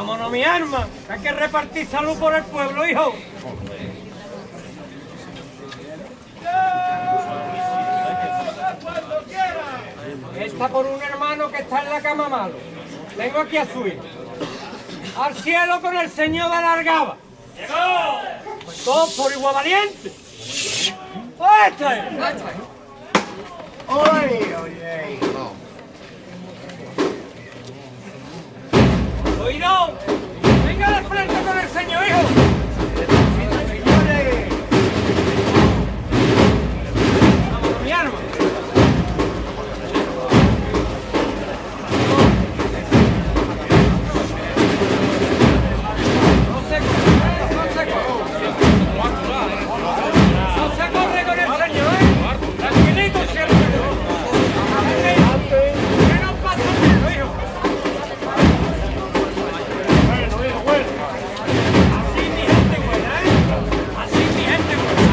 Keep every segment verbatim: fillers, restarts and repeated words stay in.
Vámonos, mi arma, que hay que repartir salud por el pueblo, hijo. Está por un hermano que está en la cama malo. Tengo aquí a su hijo. Al cielo con el señor de la Argaba. Todos por igual valiente. ¡Este! ¡Oye, oye! ¡Oído! ¡Venga de frente con el señor, hijo! ¡Señores! ¡Vámonos, mi arma! ¡No se corre, no se corre! ¡No se corre con el señor, eh! ¡Tranquilito, siempre! ¿Qué nos pasa, hijo? Así mi gente buena, ¿eh? Así mi gente buena.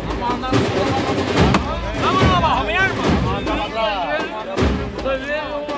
Muy bien.